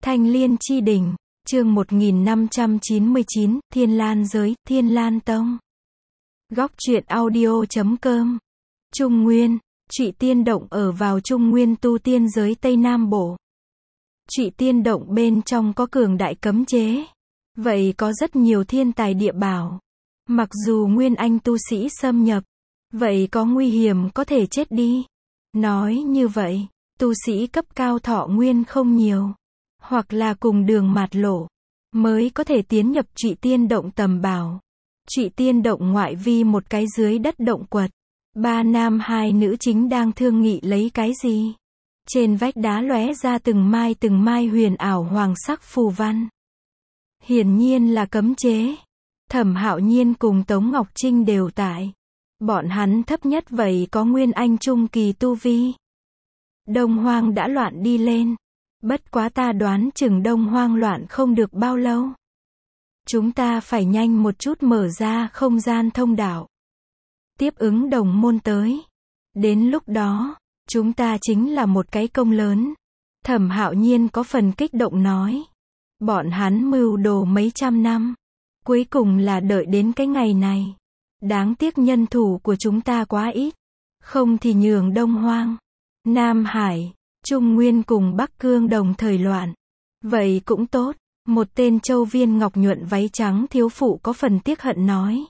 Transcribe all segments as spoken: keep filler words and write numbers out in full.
Thanh Liên Chi Đỉnh, chương một nghìn năm trăm chín mươi chín, Thiên Lan Giới, Thiên Lan Tông. Góc truyện audio chấm com. Trung Nguyên, Trụy Tiên Động ở vào Trung Nguyên tu tiên giới Tây Nam Bộ. Trụy Tiên Động bên trong có cường đại cấm chế. Vậy có rất nhiều thiên tài địa bảo. Mặc dù Nguyên Anh tu sĩ xâm nhập, vậy có nguy hiểm có thể chết đi. Nói như vậy, tu sĩ cấp cao thọ nguyên không nhiều, hoặc là cùng đường mạt lộ, mới có thể tiến nhập Trụy Tiên Động tầm bảo. Trụy Tiên Động ngoại vi một cái dưới đất động quật. Ba nam hai nữ chính đang thương nghị lấy cái gì. Trên vách đá lóe ra từng mai từng mai huyền ảo hoàng sắc phù văn. Hiển nhiên là cấm chế. Thẩm Hạo Nhiên cùng Tống Ngọc Trinh đều tại. Bọn hắn thấp nhất vậy có Nguyên Anh trung kỳ tu vi. Đông Hoang đã loạn đi lên. Bất quá ta đoán chừng Đông Hoang loạn không được bao lâu. Chúng ta phải nhanh một chút mở ra không gian thông đạo. Tiếp ứng đồng môn tới. Đến lúc đó, chúng ta chính là một cái công lớn. Thẩm Hạo Nhiên có phần kích động nói. Bọn hắn mưu đồ mấy trăm năm. Cuối cùng là đợi đến cái ngày này. Đáng tiếc nhân thủ của chúng ta quá ít. Không thì nhường Đông Hoang, Nam Hải, Trung Nguyên cùng Bắc Cương đồng thời loạn. Vậy cũng tốt. Một tên châu viên ngọc nhuận váy trắng thiếu phụ có phần tiếc hận nói.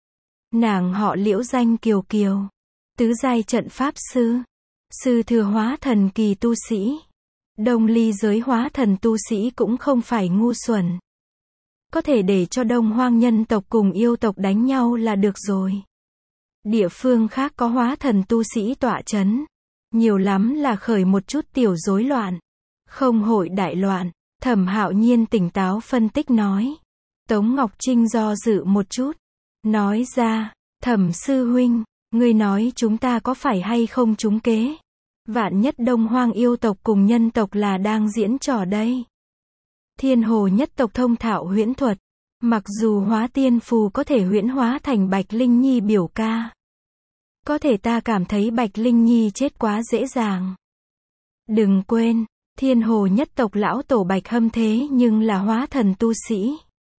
Nàng họ Liễu, danh Kiều Kiều. Tứ giai trận pháp sư. Sư thừa hóa thần kỳ tu sĩ. Đông ly giới hóa thần tu sĩ cũng không phải ngu xuẩn. Có thể để cho Đông Hoang nhân tộc cùng yêu tộc đánh nhau là được rồi. Địa phương khác có hóa thần tu sĩ tọa chấn. Nhiều lắm là khởi một chút tiểu rối loạn. Không hội đại loạn. Thẩm Hạo Nhiên tỉnh táo phân tích nói. Tống Ngọc Trinh do dự một chút. Nói ra, Thẩm sư huynh, ngươi nói chúng ta có phải hay không trúng kế? Vạn nhất Đông Hoang yêu tộc cùng nhân tộc là đang diễn trò đây. Thiên Hồ nhất tộc thông thạo huyễn thuật. Mặc dù hóa tiên phù có thể huyễn hóa thành Bạch Linh Nhi biểu ca. Có thể ta cảm thấy Bạch Linh Nhi chết quá dễ dàng. Đừng quên, Thiên Hồ nhất tộc lão tổ Bạch Hâm thế nhưng là hóa thần tu sĩ.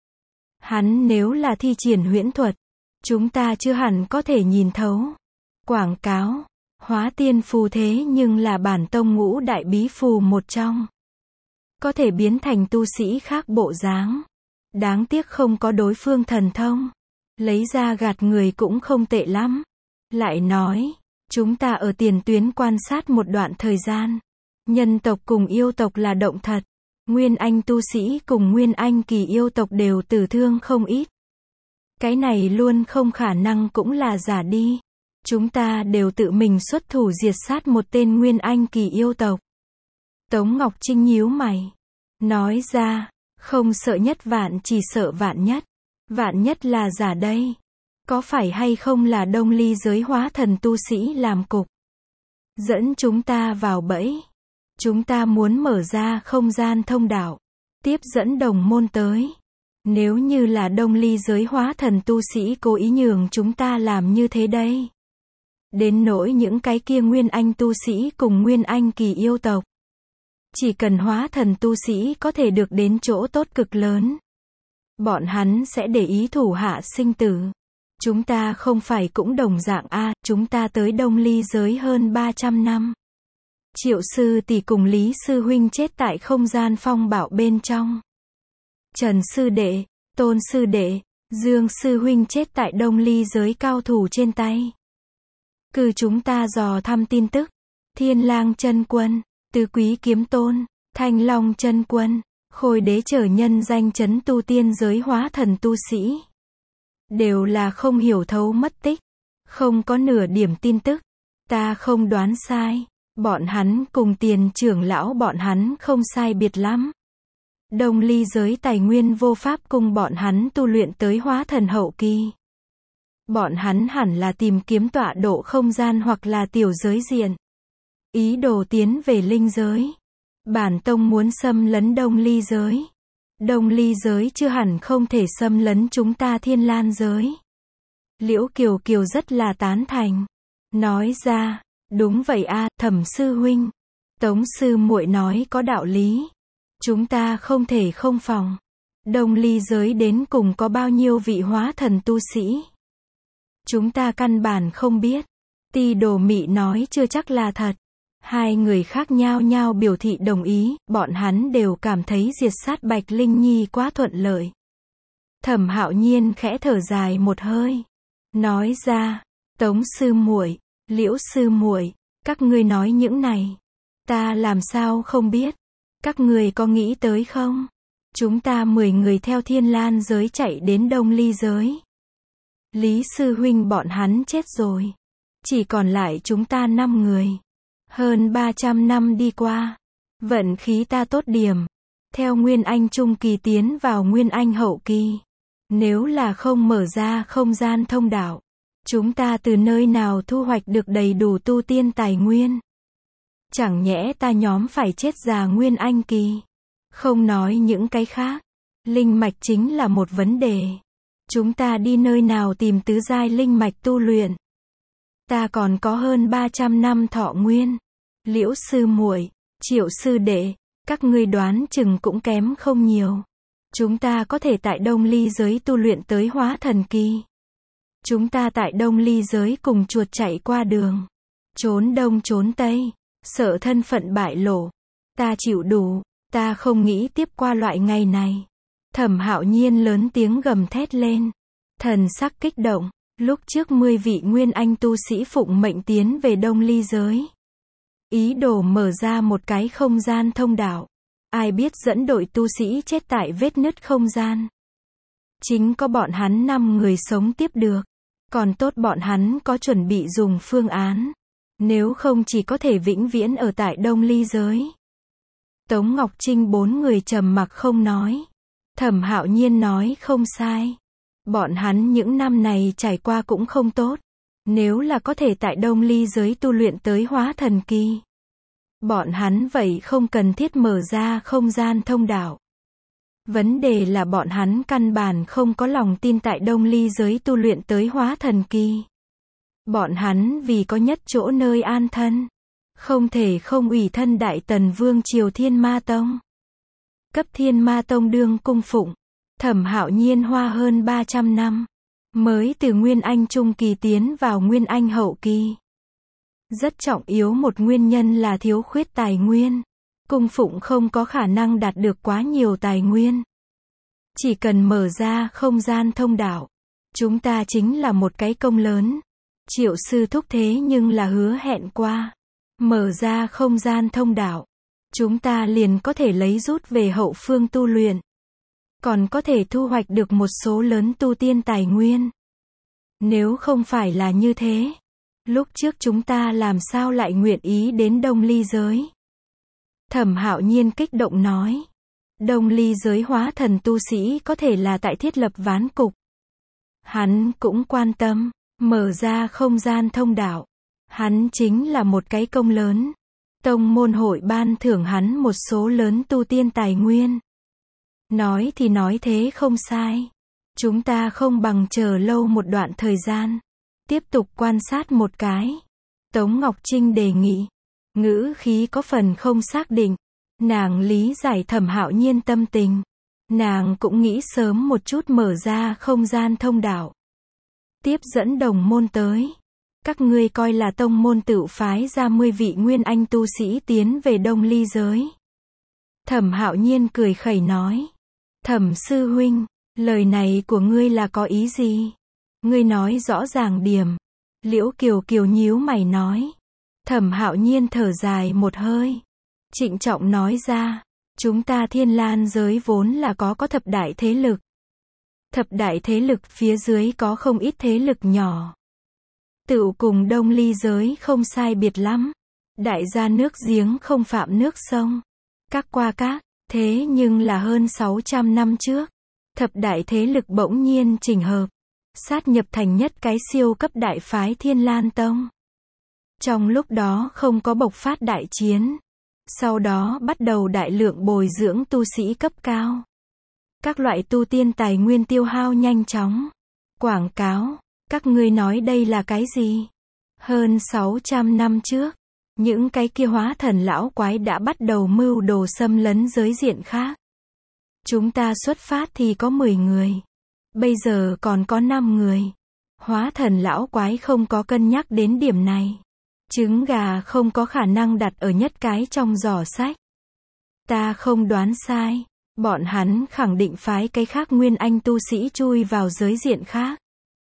Hắn nếu là thi triển huyễn thuật, chúng ta chưa hẳn có thể nhìn thấu. Quảng cáo, hóa tiên phù thế nhưng là bản tông ngũ đại bí phù một trong. Có thể biến thành tu sĩ khác bộ dáng. Đáng tiếc không có đối phương thần thông. Lấy ra gạt người cũng không tệ lắm. Lại nói, chúng ta ở tiền tuyến quan sát một đoạn thời gian. Nhân tộc cùng yêu tộc là động thật. Nguyên Anh tu sĩ cùng Nguyên Anh kỳ yêu tộc đều tử thương không ít. Cái này luôn không khả năng cũng là giả đi. Chúng ta đều tự mình xuất thủ diệt sát một tên Nguyên Anh kỳ yêu tộc. Tống Ngọc Trinh nhíu mày. Nói ra, không sợ nhất vạn chỉ sợ vạn nhất. Vạn nhất là giả đây. Có phải hay không là Đông ly giới hóa thần tu sĩ làm cục. Dẫn chúng ta vào bẫy. Chúng ta muốn mở ra không gian thông đạo. Tiếp dẫn đồng môn tới. Nếu như là Đông ly giới hóa thần tu sĩ cố ý nhường chúng ta làm như thế đây. Đến nỗi những cái kia Nguyên Anh tu sĩ cùng Nguyên Anh kỳ yêu tộc. Chỉ cần hóa thần tu sĩ có thể được đến chỗ tốt cực lớn. Bọn hắn sẽ để ý thủ hạ sinh tử. Chúng ta không phải cũng đồng dạng a, à, chúng ta tới Đông ly giới hơn ba trăm năm. Triệu sư tỷ cùng Lý sư huynh chết tại không gian phong bạo bên trong. Trần sư đệ, Tôn sư đệ, Dương sư huynh chết tại Đông ly giới cao thủ trên tay. Cứ chúng ta dò thăm tin tức. Thiên Lang chân quân, Tứ Quý kiếm tôn, Thanh Long chân quân, Khôi đế trở nhân danh chấn tu tiên giới hóa thần tu sĩ. Đều là không hiểu thấu mất tích. Không có nửa điểm tin tức. Ta không đoán sai. Bọn hắn cùng tiền trưởng lão bọn hắn không sai biệt lắm. Đông ly giới tài nguyên vô pháp cùng bọn hắn tu luyện tới hóa thần hậu kỳ. Bọn hắn hẳn là tìm kiếm tọa độ không gian hoặc là tiểu giới diện. Ý đồ tiến về linh giới. Bản tông muốn xâm lấn Đông ly giới. Đông ly giới chưa hẳn không thể xâm lấn chúng ta Thiên Lan giới. Liễu Kiều Kiều rất là tán thành. Nói ra, đúng vậy a, Thẩm sư huynh. Tống sư muội nói có đạo lý. Chúng ta không thể không phòng. Đông ly giới đến cùng có bao nhiêu vị hóa thần tu sĩ? Chúng ta căn bản không biết. Ti Đồ Mị nói chưa chắc là thật. Hai người khác nhao nhao biểu thị đồng ý, bọn hắn đều cảm thấy diệt sát Bạch Linh Nhi quá thuận lợi. Thẩm Hạo Nhiên khẽ thở dài một hơi, nói ra, Tống sư muội, Liễu sư muội, các ngươi nói những này, ta làm sao không biết? Các ngươi có nghĩ tới không? Chúng ta mười người theo Thiên Lan giới chạy đến Đông Ly giới. Lý sư huynh bọn hắn chết rồi. Chỉ còn lại chúng ta năm người. Hơn ba trăm năm đi qua. Vận khí ta tốt điểm. Theo Nguyên Anh Trung Kỳ tiến vào Nguyên Anh Hậu Kỳ. Nếu là không mở ra không gian thông đạo, chúng ta từ nơi nào thu hoạch được đầy đủ tu tiên tài nguyên? Chẳng nhẽ ta nhóm phải chết già Nguyên Anh Kỳ? Không nói những cái khác. Linh mạch chính là một vấn đề. Chúng ta đi nơi nào tìm tứ giai linh mạch tu luyện? Ta còn có hơn ba trăm năm thọ nguyên. Liễu sư muội, Triệu sư đệ, các ngươi đoán chừng cũng kém không nhiều. Chúng ta có thể tại Đông Ly giới tu luyện tới hóa thần kỳ. Chúng ta tại Đông Ly giới cùng chuột chạy qua đường. Trốn đông trốn tây. Sợ thân phận bại lộ. Ta chịu đủ. Ta không nghĩ tiếp qua loại ngày này. Thẩm Hạo Nhiên lớn tiếng gầm thét lên. Thần sắc kích động. Lúc trước mười vị Nguyên Anh tu sĩ phụng mệnh tiến về Đông Ly giới. Ý đồ mở ra một cái không gian thông đạo. Ai biết dẫn đội tu sĩ chết tại vết nứt không gian. Chính có bọn hắn năm người sống tiếp được. Còn tốt bọn hắn có chuẩn bị dùng phương án. Nếu không chỉ có thể vĩnh viễn ở tại Đông Ly giới. Tống Ngọc Trinh bốn người trầm mặc không nói. Thẩm Hạo Nhiên nói không sai. Bọn hắn những năm này trải qua cũng không tốt. Nếu là có thể tại Đông Ly giới tu luyện tới hóa thần kỳ. Bọn hắn vậy không cần thiết mở ra không gian thông đạo. Vấn đề là bọn hắn căn bản không có lòng tin tại Đông Ly giới tu luyện tới hóa thần kỳ. Bọn hắn vì có nhất chỗ nơi an thân. Không thể không ủy thân Đại Tần Vương triều Thiên Ma Tông. Cấp Thiên Ma Tông đương cung phụng. Thẩm Hạo Nhiên hoa hơn ba trăm năm. Mới từ Nguyên Anh Trung Kỳ tiến vào Nguyên Anh Hậu Kỳ. Rất trọng yếu một nguyên nhân là thiếu khuyết tài nguyên. Cung phụng không có khả năng đạt được quá nhiều tài nguyên. Chỉ cần mở ra không gian thông đạo. Chúng ta chính là một cái công lớn. Triệu sư thúc thế nhưng là hứa hẹn qua. Mở ra không gian thông đạo. Chúng ta liền có thể lấy rút về hậu phương tu luyện. Còn có thể thu hoạch được một số lớn tu tiên tài nguyên. Nếu không phải là như thế. Lúc trước chúng ta làm sao lại nguyện ý đến Đông Ly giới? Thẩm Hạo Nhiên kích động nói. Đông Ly giới hóa thần tu sĩ có thể là tại thiết lập ván cục. Hắn cũng quan tâm. Mở ra không gian thông đạo. Hắn chính là một cái công lớn. Tông môn hội ban thưởng hắn một số lớn tu tiên tài nguyên. Nói thì nói thế không sai. Chúng ta không bằng chờ lâu một đoạn thời gian. Tiếp tục quan sát một cái. Tống Ngọc Trinh đề nghị. Ngữ khí có phần không xác định. Nàng lý giải Thẩm Hạo Nhiên tâm tình. Nàng cũng nghĩ sớm một chút mở ra không gian thông đạo. Tiếp dẫn đồng môn tới. Các ngươi coi là tông môn tự phái ra mười vị Nguyên Anh tu sĩ tiến về Đông Ly giới. Thẩm Hạo Nhiên cười khẩy nói. Thẩm sư huynh, lời này của ngươi là có ý gì? Ngươi nói rõ ràng điểm. Liễu Kiều Kiều nhíu mày nói. Thẩm Hạo Nhiên thở dài một hơi. Trịnh trọng nói ra. Chúng ta Thiên Lan giới vốn là có có thập đại thế lực. Thập đại thế lực phía dưới có không ít thế lực nhỏ. Tựu cùng Đông Ly giới không sai biệt lắm. Đại gia nước giếng không phạm nước sông. Các qua các, thế nhưng là hơn sáu trăm năm trước. Thập đại thế lực bỗng nhiên chỉnh hợp. Sát nhập thành nhất cái siêu cấp đại phái Thiên Lan Tông. Trong lúc đó không có bộc phát đại chiến. Sau đó bắt đầu đại lượng bồi dưỡng tu sĩ cấp cao. Các loại tu tiên tài nguyên tiêu hao nhanh chóng. Quảng cáo. Các ngươi nói đây là cái gì? Hơn sáu trăm năm trước. những cái kia hóa thần lão quái đã bắt đầu mưu đồ xâm lấn giới diện khác. Chúng ta xuất phát thì có mười người. Bây giờ còn có năm người. Hóa thần lão quái không có cân nhắc đến điểm này. Trứng gà không có khả năng đặt ở nhất cái trong giỏ sách. Ta không đoán sai. Bọn hắn khẳng định phái cái khác nguyên anh tu sĩ chui vào giới diện khác.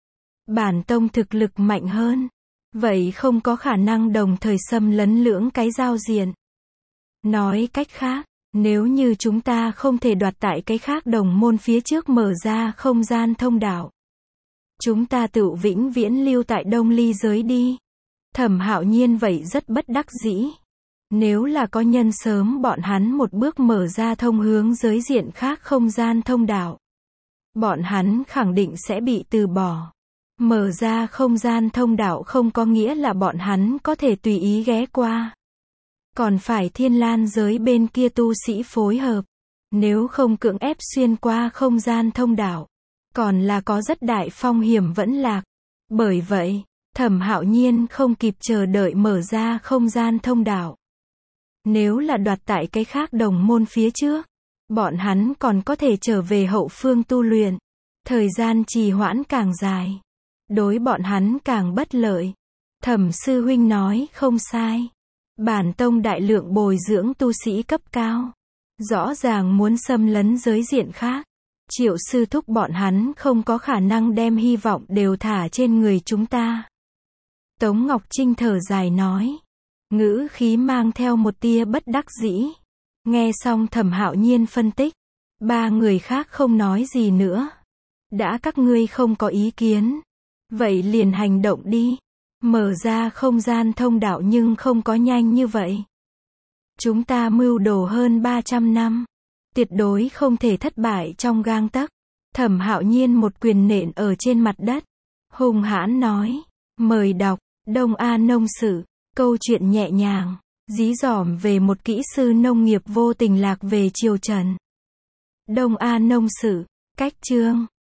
Bản tông thực lực mạnh hơn. Vậy không có khả năng đồng thời xâm lấn lưỡng cái giao diện. Nói cách khác, nếu như chúng ta không thể đoạt tại cái khác đồng môn phía trước mở ra không gian thông đạo, chúng ta tự vĩnh viễn lưu tại Đông Ly giới đi. Thẩm Hạo Nhiên vậy rất bất đắc dĩ. Nếu là có nhân sớm bọn hắn một bước mở ra thông hướng giới diện khác không gian thông đạo, bọn hắn khẳng định sẽ bị từ bỏ. Mở ra không gian thông đạo không có nghĩa là bọn hắn có thể tùy ý ghé qua. Còn phải Thiên Lan giới bên kia tu sĩ phối hợp. Nếu không cưỡng ép xuyên qua không gian thông đạo, còn là có rất đại phong hiểm vẫn lạc. Bởi vậy, Thẩm Hạo Nhiên không kịp chờ đợi mở ra không gian thông đạo. Nếu là đoạt tại cái khác đồng môn phía trước, bọn hắn còn có thể trở về hậu phương tu luyện. Thời gian trì hoãn càng dài, đối bọn hắn càng bất lợi. Thẩm sư huynh nói không sai. Bản tông đại lượng bồi dưỡng tu sĩ cấp cao. Rõ ràng muốn xâm lấn giới diện khác. Triệu sư thúc bọn hắn không có khả năng đem hy vọng đều thả trên người chúng ta. Tống Ngọc Trinh thở dài nói. Ngữ khí mang theo một tia bất đắc dĩ. Nghe xong Thẩm Hạo Nhiên phân tích. Ba người khác không nói gì nữa. Đã các ngươi không có ý kiến. Vậy liền hành động đi. Mở ra không gian thông đạo nhưng không có nhanh như vậy. Chúng ta mưu đồ hơn ba trăm năm. Tuyệt đối không thể thất bại trong gang tấc. Thẩm Hạo Nhiên một quyền nện ở trên mặt đất. Hùng hãn nói. Mời đọc. Đông A Nông Sự. Câu chuyện nhẹ nhàng. Dí dỏm về một kỹ sư nông nghiệp vô tình lạc về triều Trần. Đông A Nông Sự. Cách chương.